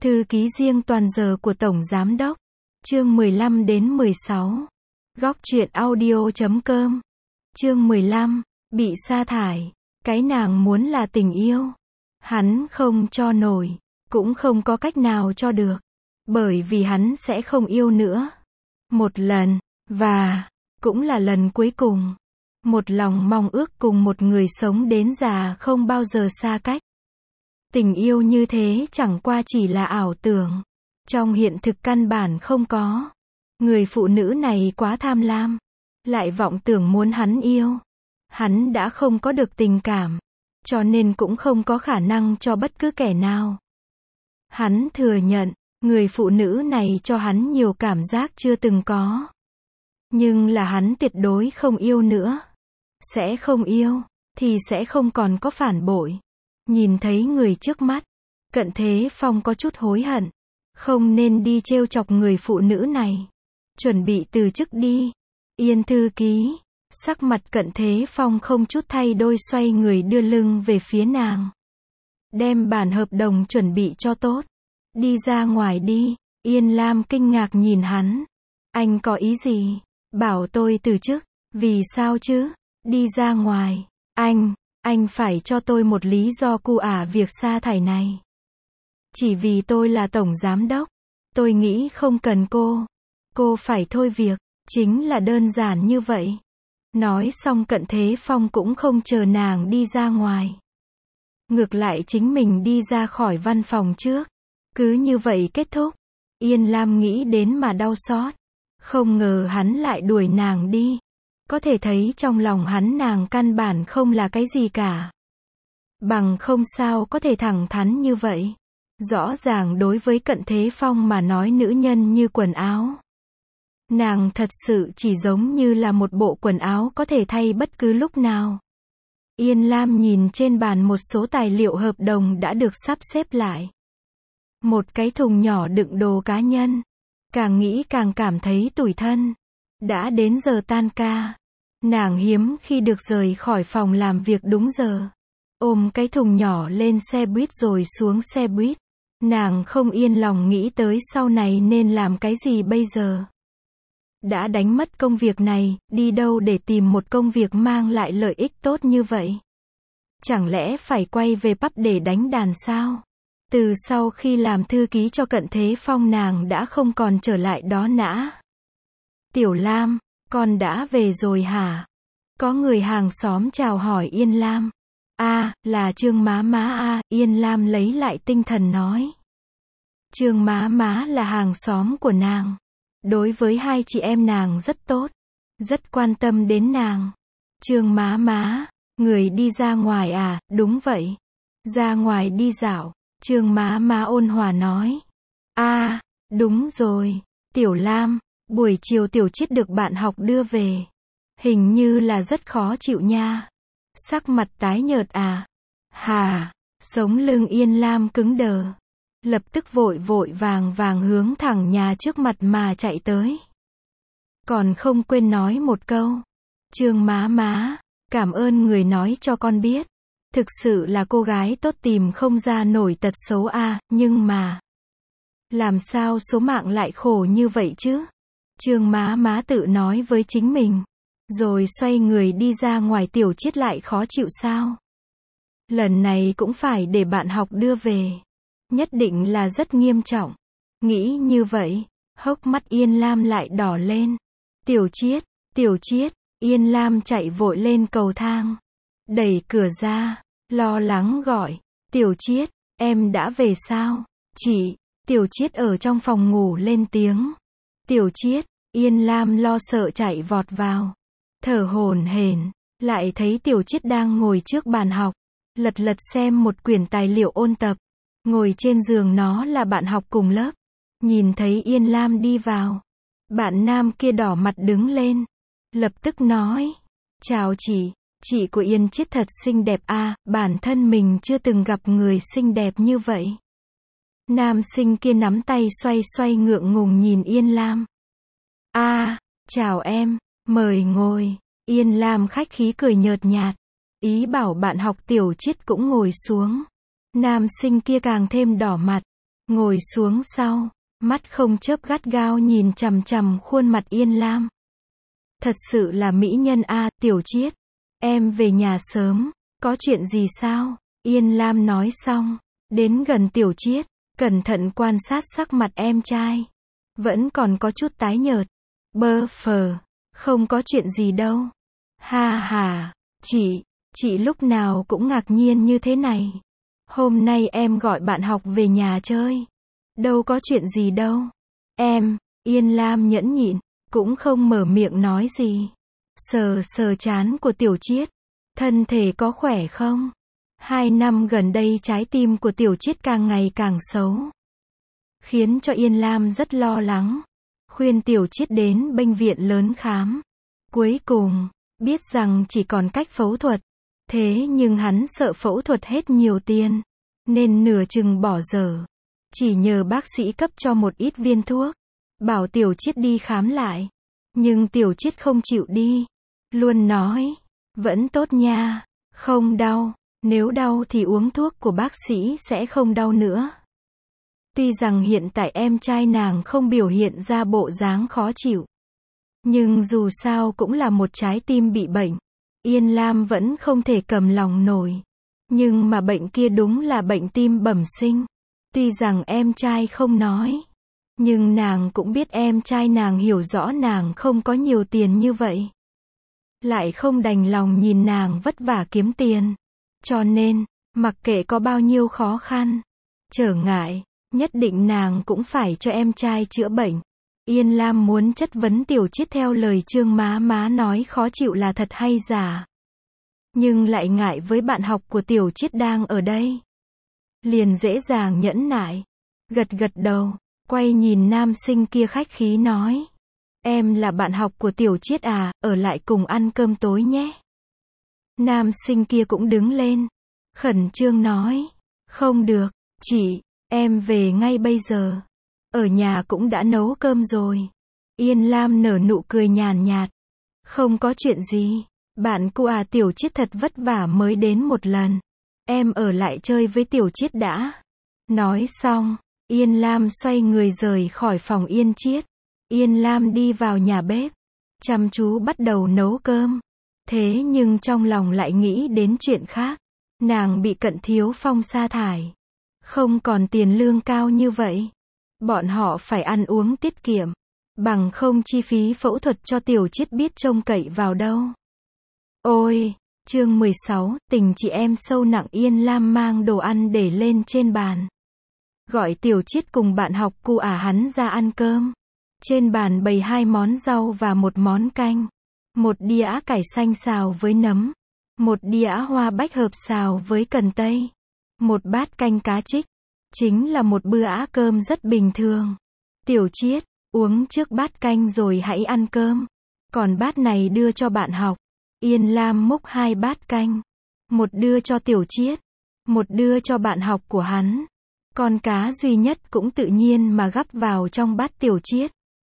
Thư ký riêng toàn giờ của Tổng Giám đốc. Chương 15 đến 16. Góc truyện audio.com. Chương 15. Bị sa thải. Cái nàng muốn là tình yêu. Hắn không cho nổi, cũng không có cách nào cho được. Bởi vì hắn sẽ không yêu nữa. Một lần, và cũng là lần cuối cùng. Một lòng mong ước cùng một người sống đến già không bao giờ xa cách. Tình yêu như thế chẳng qua chỉ là ảo tưởng. Trong hiện thực căn bản không có. Người phụ nữ này quá tham lam. Lại vọng tưởng muốn hắn yêu. Hắn đã không có được tình cảm. Cho nên cũng không có khả năng cho bất cứ kẻ nào. Hắn thừa nhận, người phụ nữ này cho hắn nhiều cảm giác chưa từng có. Nhưng là hắn tuyệt đối không yêu nữa. Sẽ không yêu, thì sẽ không còn có phản bội. Nhìn thấy người trước mắt, Cận Thế Phong có chút hối hận. Không nên đi trêu chọc người phụ nữ này. Chuẩn bị từ chức đi. Yên thư ký. Sắc mặt Cận Thế Phong không chút thay đổi, xoay người đưa lưng về phía nàng. Đem bản hợp đồng chuẩn bị cho tốt. Đi ra ngoài đi. Yên Lam kinh ngạc nhìn hắn. Anh có ý gì? Bảo tôi từ chức. Vì sao chứ? Đi ra ngoài. Anh phải cho tôi một lý do cu việc sa thải này. Chỉ vì tôi là tổng giám đốc. Tôi nghĩ không cần cô. Cô phải thôi việc. Chính là đơn giản như vậy. Nói xong Cận Thế Phong cũng không chờ nàng đi ra ngoài. Ngược lại chính mình đi ra khỏi văn phòng trước. Cứ như vậy kết thúc. Yên Lam nghĩ đến mà đau xót. Không ngờ hắn lại đuổi nàng đi. Có thể thấy trong lòng hắn nàng căn bản không là cái gì cả. Bằng không sao có thể thẳng thắn như vậy. Rõ ràng đối với Cận Thế Phong mà nói nữ nhân như quần áo. Nàng thật sự chỉ giống như là một bộ quần áo có thể thay bất cứ lúc nào. Yên Lam nhìn trên bàn một số tài liệu hợp đồng đã được sắp xếp lại. Một cái thùng nhỏ đựng đồ cá nhân. Càng nghĩ càng cảm thấy tủi thân. Đã đến giờ tan ca. Nàng hiếm khi được rời khỏi phòng làm việc đúng giờ. Ôm cái thùng nhỏ lên xe buýt rồi xuống xe buýt. Nàng không yên lòng nghĩ tới sau này nên làm cái gì bây giờ. Đã đánh mất công việc này, đi đâu để tìm một công việc mang lại lợi ích tốt như vậy? Chẳng lẽ phải quay về pub để đánh đàn sao? Từ sau khi làm thư ký cho Cận Thế Phong nàng đã không còn trở lại đó nã. Tiểu Lam, con đã về rồi hả? Có người hàng xóm chào hỏi Yên Lam. Là Trương má má Yên Lam lấy lại tinh thần nói. Trương má má là hàng xóm của nàng. Đối với hai chị em nàng rất tốt. Rất quan tâm đến nàng. Trương má má, người đi ra ngoài đúng vậy. Ra ngoài đi dạo. Trương má má ôn hòa nói. Đúng rồi. Tiểu Lam, buổi chiều Tiểu Chiết được bạn học đưa về. Hình như là rất khó chịu nha. Sắc mặt tái nhợt Sống lưng Yên Lam cứng đờ. Lập tức vội vàng hướng thẳng nhà trước mặt mà chạy tới. Còn không quên nói một câu. Trương má má, cảm ơn người nói cho con biết. Thực sự là cô gái tốt tìm không ra nổi tật xấu nhưng mà. Làm sao số mạng lại khổ như vậy chứ? Trương má má tự nói với chính mình. Rồi xoay người đi ra ngoài. Tiểu Chiết lại khó chịu sao? Lần này cũng phải để bạn học đưa về. Nhất định là rất nghiêm trọng. Nghĩ như vậy, hốc mắt Yên Lam lại đỏ lên. Tiểu Chiết, Yên Lam chạy vội lên cầu thang. Đẩy cửa ra, lo lắng gọi. Tiểu Chiết, em đã về sao? Chị, Tiểu Chiết ở trong phòng ngủ lên tiếng. Tiểu Chiết, Yên Lam lo sợ chạy vọt vào. Thở hổn hển, lại thấy Tiểu Chiết đang ngồi trước bàn học. Lật xem một quyển tài liệu ôn tập. Ngồi trên giường nó là bạn học cùng lớp. Nhìn thấy Yên Lam đi vào. Bạn nam kia đỏ mặt đứng lên. Lập tức nói. Chào chị của Yên Chiết thật xinh đẹp bản thân mình chưa từng gặp người xinh đẹp như vậy. Nam sinh kia nắm tay xoay ngượng ngùng nhìn Yên Lam. Chào em, mời ngồi. Yên Lam khách khí cười nhợt nhạt. Ý bảo bạn học Tiểu Chiết cũng ngồi xuống. Nam sinh kia càng thêm đỏ mặt. ngồi xuống sau, mắt không chớp gắt gao nhìn chằm chằm khuôn mặt Yên Lam. Thật sự là mỹ nhân a, Tiểu Chiết. Em về nhà sớm, có chuyện gì sao? Yên Lam nói xong, đến gần Tiểu Chiết, cẩn thận quan sát sắc mặt em trai. Vẫn còn có chút tái nhợt. Bơ phờ, không có chuyện gì đâu. Ha ha, chị lúc nào cũng ngạc nhiên như thế này. Hôm nay em gọi bạn học về nhà chơi. Đâu có chuyện gì đâu. Yên Lam nhẫn nhịn, cũng không mở miệng nói gì. Sờ sờ trán của Tiểu Chiết. Thân thể có khỏe không? 2 năm gần đây trái tim của Tiểu Chiết càng ngày càng xấu. Khiến cho Yên Lam rất lo lắng. Khuyên Tiểu Chiết đến bệnh viện lớn khám. Cuối cùng, biết rằng chỉ còn cách phẫu thuật. Thế nhưng hắn sợ phẫu thuật hết nhiều tiền. Nên nửa chừng bỏ dở. Chỉ nhờ bác sĩ cấp cho một ít viên thuốc. Bảo Tiểu Chiết đi khám lại. Nhưng Tiểu Chiết không chịu đi. Luôn nói, vẫn tốt nha, không đau. Nếu đau thì uống thuốc của bác sĩ sẽ không đau nữa. Tuy rằng hiện tại em trai nàng không biểu hiện ra bộ dáng khó chịu. Nhưng dù sao cũng là một trái tim bị bệnh. Yên Lam vẫn không thể cầm lòng nổi. Nhưng mà bệnh kia đúng là bệnh tim bẩm sinh. Tuy rằng em trai không nói. Nhưng nàng cũng biết em trai nàng hiểu rõ nàng không có nhiều tiền như vậy. Lại không đành lòng nhìn nàng vất vả kiếm tiền. Cho nên, mặc kệ có bao nhiêu khó khăn, trở ngại, nhất định nàng cũng phải cho em trai chữa bệnh. Yên Lam muốn chất vấn Tiểu Chiết theo lời Trương má nói khó chịu là thật hay giả. Nhưng lại ngại với bạn học của Tiểu Chiết đang ở đây. Liền dễ dàng nhẫn nại. Gật gật đầu, quay nhìn nam sinh kia khách khí nói. Em là bạn học của Tiểu Chiết à, ở lại cùng ăn cơm tối nhé. Nam sinh kia cũng đứng lên. Khẩn trương nói. Không được, chị, em về ngay bây giờ. Ở nhà cũng đã nấu cơm rồi. Yên Lam nở nụ cười nhàn nhạt. Không có chuyện gì. Bạn cô à, Tiểu Chiết thật vất vả mới đến một lần. Em ở lại chơi với Tiểu Chiết đã. Nói xong, Yên Lam xoay người rời khỏi phòng Yên Chiết. Yên Lam đi vào nhà bếp. Chăm chú bắt đầu nấu cơm. Thế nhưng trong lòng lại nghĩ đến chuyện khác. Nàng bị Cận Thiếu Phong sa thải. Không còn tiền lương cao như vậy. Bọn họ phải ăn uống tiết kiệm. Bằng không chi phí phẫu thuật cho Tiểu Chiết biết trông cậy vào đâu. Ôi, chương 16, tình chị em sâu nặng. Yên Lam mang đồ ăn để lên trên bàn. Gọi Tiểu Chiết cùng bạn học cu ả hắn ra ăn cơm. Trên bàn bày 2 món rau và một món canh. Một đĩa cải xanh xào với nấm. Một đĩa hoa bách hợp xào với cần tây. Một bát canh cá trích. Chính là một bữa cơm rất bình thường. Tiểu Chiết, uống trước bát canh rồi hãy ăn cơm. Còn bát này đưa cho bạn học. Yên Lam múc 2 bát canh. Một đưa cho Tiểu Chiết. Một đưa cho bạn học của hắn. Con cá duy nhất cũng tự nhiên mà gắp vào trong bát Tiểu Chiết.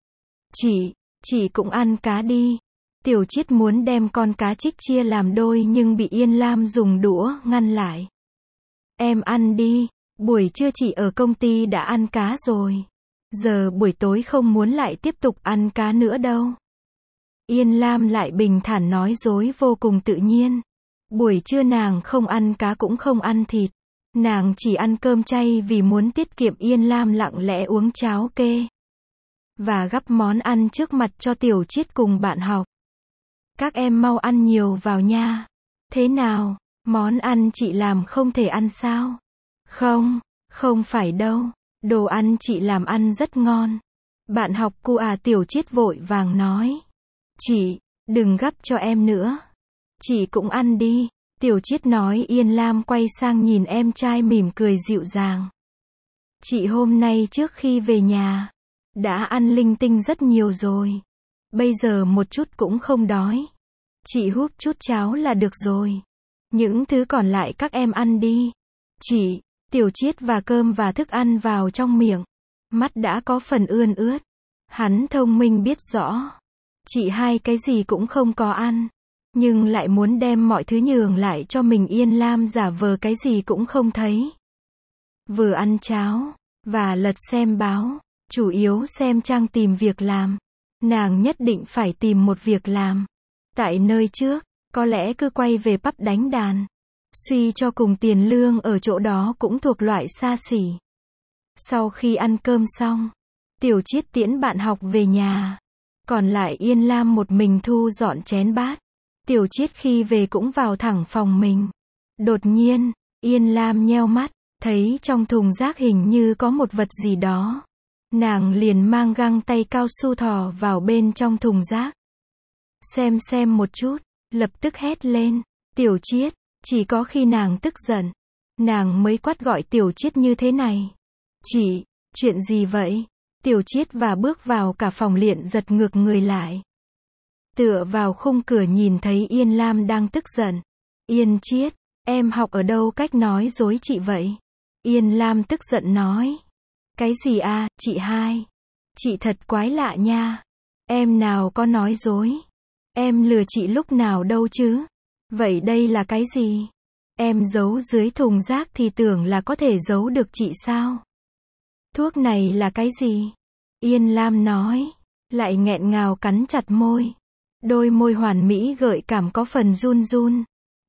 Chị cũng ăn cá đi. Tiểu Chiết muốn đem con cá trích chia làm đôi nhưng bị Yên Lam dùng đũa ngăn lại. Em ăn đi, buổi trưa chị ở công ty đã ăn cá rồi. Giờ buổi tối không muốn lại tiếp tục ăn cá nữa đâu. Yên Lam lại bình thản nói dối vô cùng tự nhiên. Buổi trưa nàng không ăn cá cũng không ăn thịt. Nàng chỉ ăn cơm chay vì muốn tiết kiệm. Yên Lam lặng lẽ uống cháo kê. Và gắp món ăn trước mặt cho Tiểu Chiết cùng bạn học. Các em mau ăn nhiều vào nha. Thế nào, món ăn chị làm không thể ăn sao? Không phải đâu. Đồ ăn chị làm ăn rất ngon. Bạn học cu à, Tiểu Chiết vội vàng nói. Chị, đừng gắp cho em nữa. Chị cũng ăn đi. Tiểu Chiết nói. Yên Lam quay sang nhìn em trai mỉm cười dịu dàng. Chị hôm nay trước khi về nhà đã ăn linh tinh rất nhiều rồi. Bây giờ một chút cũng không đói. Chị húp chút cháo là được rồi. Những thứ còn lại các em ăn đi. Chị, Tiểu Chiết và cơm và thức ăn vào trong miệng. Mắt đã có phần ươn ướt. Hắn thông minh biết rõ. Chị hai cái gì cũng không có ăn. Nhưng lại muốn đem mọi thứ nhường lại cho mình. Yên Lam giả vờ cái gì cũng không thấy. Vừa ăn cháo, và lật xem báo, chủ yếu xem trang tìm việc làm. Nàng nhất định phải tìm một việc làm. Tại nơi trước, có lẽ cứ quay về pub đánh đàn. Suy cho cùng tiền lương ở chỗ đó cũng thuộc loại xa xỉ. Sau khi ăn cơm xong, Tiểu Chiết tiễn bạn học về nhà. Còn lại Yên Lam một mình thu dọn chén bát. Tiểu Chiết khi về cũng vào thẳng phòng mình. Đột nhiên, Yên Lam nheo mắt, thấy trong thùng rác hình như có một vật gì đó. Nàng liền mang găng tay cao su thò vào bên trong thùng rác. Xem một chút, lập tức hét lên, Tiểu Chiết, chỉ có khi nàng tức giận, nàng mới quát gọi Tiểu Chiết như thế này. Chị, chuyện gì vậy? Tiểu Chiết và bước vào cả phòng liền giật ngược người lại. Tựa vào khung cửa nhìn thấy Yên Lam đang tức giận. Yên Chiết, em học ở đâu cách nói dối chị vậy? Yên Lam tức giận nói. Cái gì à, chị hai? Chị thật quái lạ nha. Em nào có nói dối. Em lừa chị lúc nào đâu chứ? Vậy đây là cái gì? Em giấu dưới thùng rác thì tưởng là có thể giấu được chị sao? Thuốc này là cái gì? Yên Lam nói, lại nghẹn ngào cắn chặt môi. Đôi môi hoàn mỹ gợi cảm có phần run run.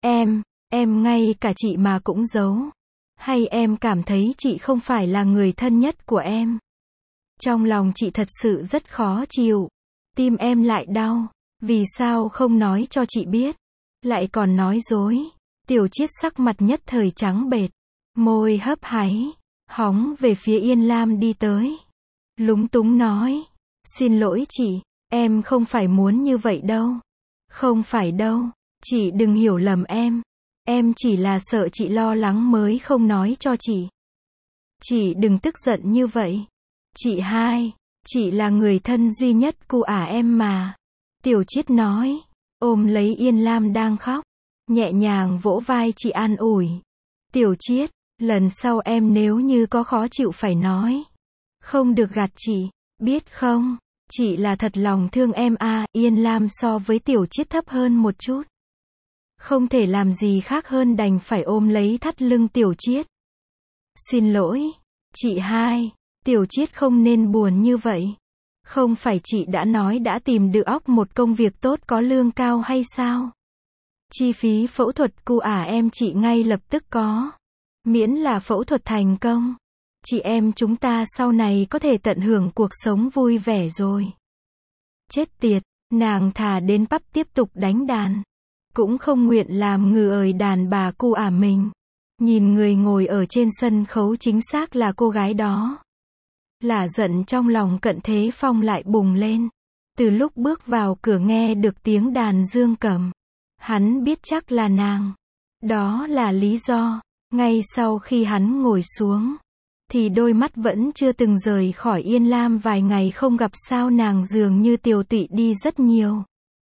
Em ngay cả chị mà cũng giấu. Hay em cảm thấy chị không phải là người thân nhất của em? Trong lòng chị thật sự rất khó chịu. Tim em lại đau. Vì sao không nói cho chị biết? Lại còn nói dối. Tiểu Chiết sắc mặt nhất thời trắng bệch. Môi hấp háy. Hóng về phía Yên Lam đi tới. Lúng túng nói. Xin lỗi chị. Em không phải muốn như vậy đâu. Không phải đâu. Chị đừng hiểu lầm em. Em chỉ là sợ chị lo lắng mới không nói cho chị. Chị đừng tức giận như vậy. Chị hai, chị là người thân duy nhất của em mà. Tiểu Chiết nói, ôm lấy Yên Lam đang khóc, nhẹ nhàng vỗ vai chị an ủi. Tiểu Chiết, lần sau em nếu như có khó chịu phải nói. Không được gạt chị, biết không? Chị là thật lòng thương em à. Yên Lam so với Tiểu Chiết thấp hơn một chút. Không thể làm gì khác hơn đành phải ôm lấy thắt lưng Tiểu Chiết. Xin lỗi, chị hai, Tiểu Chiết không nên buồn như vậy. Không phải chị đã nói đã tìm được một công việc tốt có lương cao hay sao? Chi phí phẫu thuật của em chị ngay lập tức có. Miễn là phẫu thuật thành công. Chị em chúng ta sau này có thể tận hưởng cuộc sống vui vẻ rồi. Chết tiệt, nàng thà đến pub tiếp tục đánh đàn. Cũng không nguyện làm người đàn bà của mình. Nhìn người ngồi ở trên sân khấu chính xác là cô gái đó. Lả giận trong lòng Cận Thế Phong lại bùng lên. Từ lúc bước vào cửa nghe được tiếng đàn dương cầm. Hắn biết chắc là nàng. Đó là lý do. Ngay sau khi hắn ngồi xuống. Thì đôi mắt vẫn chưa từng rời khỏi Yên Lam vài ngày không gặp sao nàng dường như tiều tụy đi rất nhiều.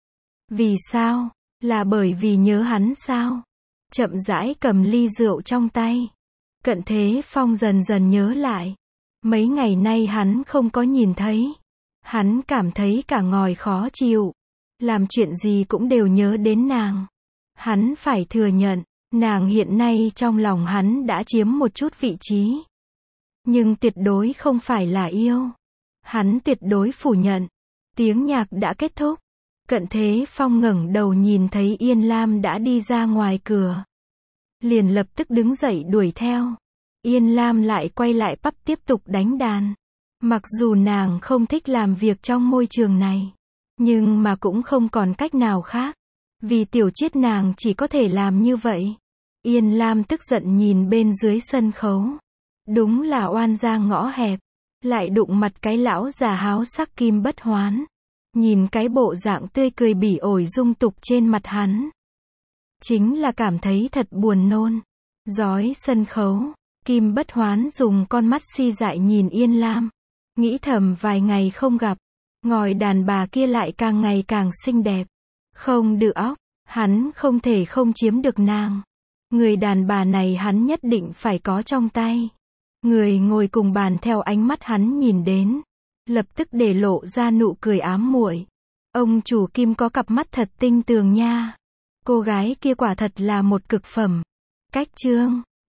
Vì sao? Là bởi vì nhớ hắn sao? Chậm rãi cầm ly rượu trong tay. Cận Thế Phong dần dần nhớ lại. Mấy ngày nay hắn không có nhìn thấy. Hắn cảm thấy cả ngòi khó chịu. Làm chuyện gì cũng đều nhớ đến nàng. Hắn phải thừa nhận, nàng hiện nay trong lòng hắn đã chiếm một chút vị trí. Nhưng tuyệt đối không phải là yêu. Hắn tuyệt đối phủ nhận. Tiếng nhạc đã kết thúc. Cận Thế Phong ngẩng đầu nhìn thấy Yên Lam đã đi ra ngoài cửa. Liền lập tức đứng dậy đuổi theo. Yên Lam lại quay lại pub tiếp tục đánh đàn. Mặc dù nàng không thích làm việc trong môi trường này. Nhưng mà cũng không còn cách nào khác. Vì Tiểu Chiết nàng chỉ có thể làm như vậy. Yên Lam tức giận nhìn bên dưới sân khấu. Đúng là oan gia ngõ hẹp. Lại đụng mặt cái lão già háo sắc Kim Bất Hoán. Nhìn cái bộ dạng tươi cười bỉ ổi dung tục trên mặt hắn. Chính là cảm thấy thật buồn nôn. Dói sân khấu. Kim Bất Hoán dùng con mắt si dại nhìn Yên Lam. Nghĩ thầm vài ngày không gặp. Ngòi đàn bà kia lại càng ngày càng xinh đẹp. Không được óc. Hắn không thể không chiếm được nàng. Người đàn bà này hắn nhất định phải có trong tay. Người ngồi cùng bàn theo ánh mắt hắn nhìn đến. Lập tức để lộ ra nụ cười ám muội. Ông chủ Kim có cặp mắt thật tinh tường nha. Cô gái kia quả thật là một cực phẩm. Cách chương